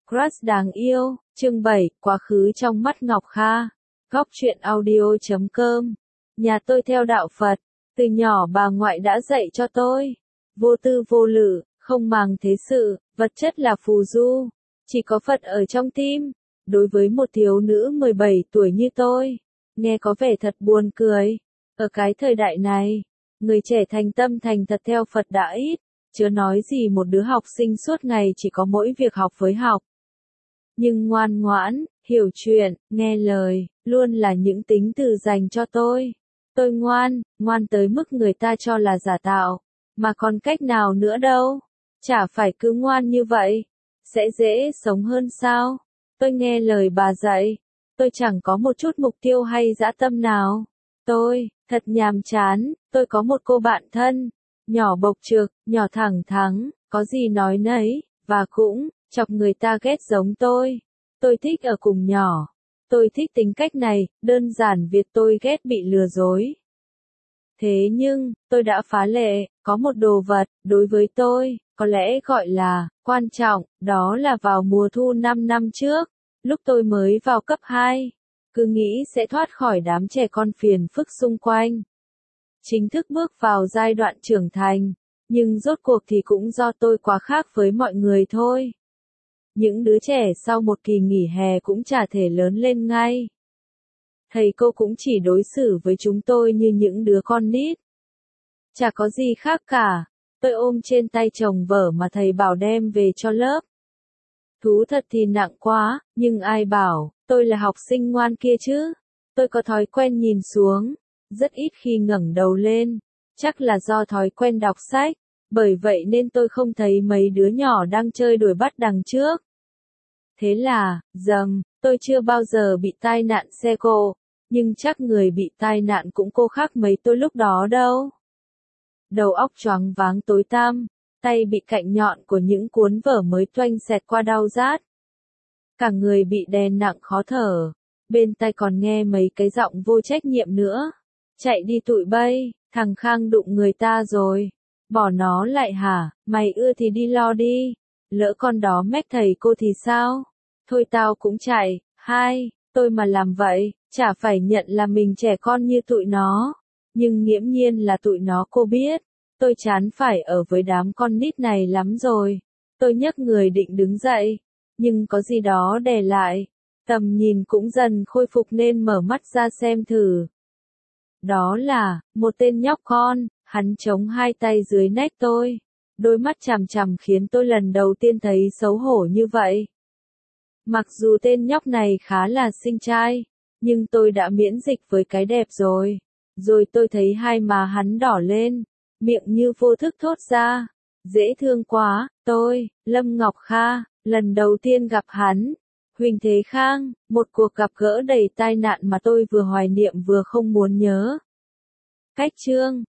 Crush đáng yêu, chương 7, quá khứ trong mắt Ngọc Kha. Góc truyện audio.com. Nhà tôi theo đạo Phật, từ nhỏ bà ngoại đã dạy cho tôi. Vô tư vô lự, không màng thế sự, vật chất là phù du. Chỉ có Phật ở trong tim. Đối với một thiếu nữ 17 tuổi như tôi, nghe có vẻ thật buồn cười. Ở cái thời đại này, người trẻ thành tâm thành thật theo Phật đã ít, chớ nói gì một đứa học sinh suốt ngày chỉ có mỗi việc học với học. Nhưng ngoan ngoãn, hiểu chuyện, nghe lời, luôn là những tính từ dành cho tôi. Tôi ngoan tới mức người ta cho là giả tạo, mà còn cách nào nữa đâu. Chả phải cứ ngoan như vậy, sẽ dễ sống hơn sao? Tôi nghe lời bà dạy, tôi chẳng có một chút mục tiêu hay dã tâm nào. Tôi, thật nhàm chán, tôi có một cô bạn thân, nhỏ bộc trực, nhỏ thẳng thắn, có gì nói nấy, và cũng, chọc người ta ghét giống tôi. Tôi thích ở cùng nhỏ. Tôi thích tính cách này, đơn giản việc tôi ghét bị lừa dối. Thế nhưng, tôi đã phá lệ, có một đồ vật, đối với tôi, có lẽ gọi là, quan trọng, đó là vào mùa thu 5 năm trước, lúc tôi mới vào cấp 2. Cứ nghĩ sẽ thoát khỏi đám trẻ con phiền phức xung quanh. Chính thức bước vào giai đoạn trưởng thành, nhưng rốt cuộc thì cũng do tôi quá khác với mọi người thôi. Những đứa trẻ sau một kỳ nghỉ hè cũng chả thể lớn lên ngay. Thầy cô cũng chỉ đối xử với chúng tôi như những đứa con nít. Chả có gì khác cả. Tôi ôm trên tay chồng vở mà thầy bảo đem về cho lớp. Thú thật thì nặng quá, nhưng ai bảo, tôi là học sinh ngoan kia chứ. Tôi có thói quen nhìn xuống, rất ít khi ngẩng đầu lên. Chắc là do thói quen đọc sách, bởi vậy nên tôi không thấy mấy đứa nhỏ đang chơi đuổi bắt đằng trước. Thế là, tôi chưa bao giờ bị tai nạn xe cộ, nhưng chắc người bị tai nạn cũng cô khác mấy tôi lúc đó đâu. Đầu óc choáng váng tối tăm, tay bị cạnh nhọn của những cuốn vở mới toanh xẹt qua đau rát. Cả người bị đè nặng khó thở, bên tai còn nghe mấy cái giọng vô trách nhiệm nữa. Chạy đi tụi bay, thằng Khang đụng người ta rồi. Bỏ nó lại hả, mày ưa thì đi lo đi. Lỡ con đó mách thầy cô thì sao? Thôi tao cũng chạy, tôi mà làm vậy, chả phải nhận là mình trẻ con như tụi nó. Nhưng nghiễm nhiên là tụi nó cô biết. Tôi chán phải ở với đám con nít này lắm rồi. Tôi nhấc người định đứng dậy, nhưng có gì đó đè lại. Tầm nhìn cũng dần khôi phục nên mở mắt ra xem thử. Đó là, một tên nhóc con, hắn chống hai tay dưới nách tôi. Đôi mắt chằm chằm khiến tôi lần đầu tiên thấy xấu hổ như vậy. Mặc dù tên nhóc này khá là xinh trai, nhưng tôi đã miễn dịch với cái đẹp rồi. Rồi tôi thấy hai má hắn đỏ lên, miệng như vô thức thốt ra. Dễ thương quá, tôi, Lâm Ngọc Kha, lần đầu tiên gặp hắn. Huỳnh Thế Khang, một cuộc gặp gỡ đầy tai nạn mà tôi vừa hoài niệm vừa không muốn nhớ. Cách chương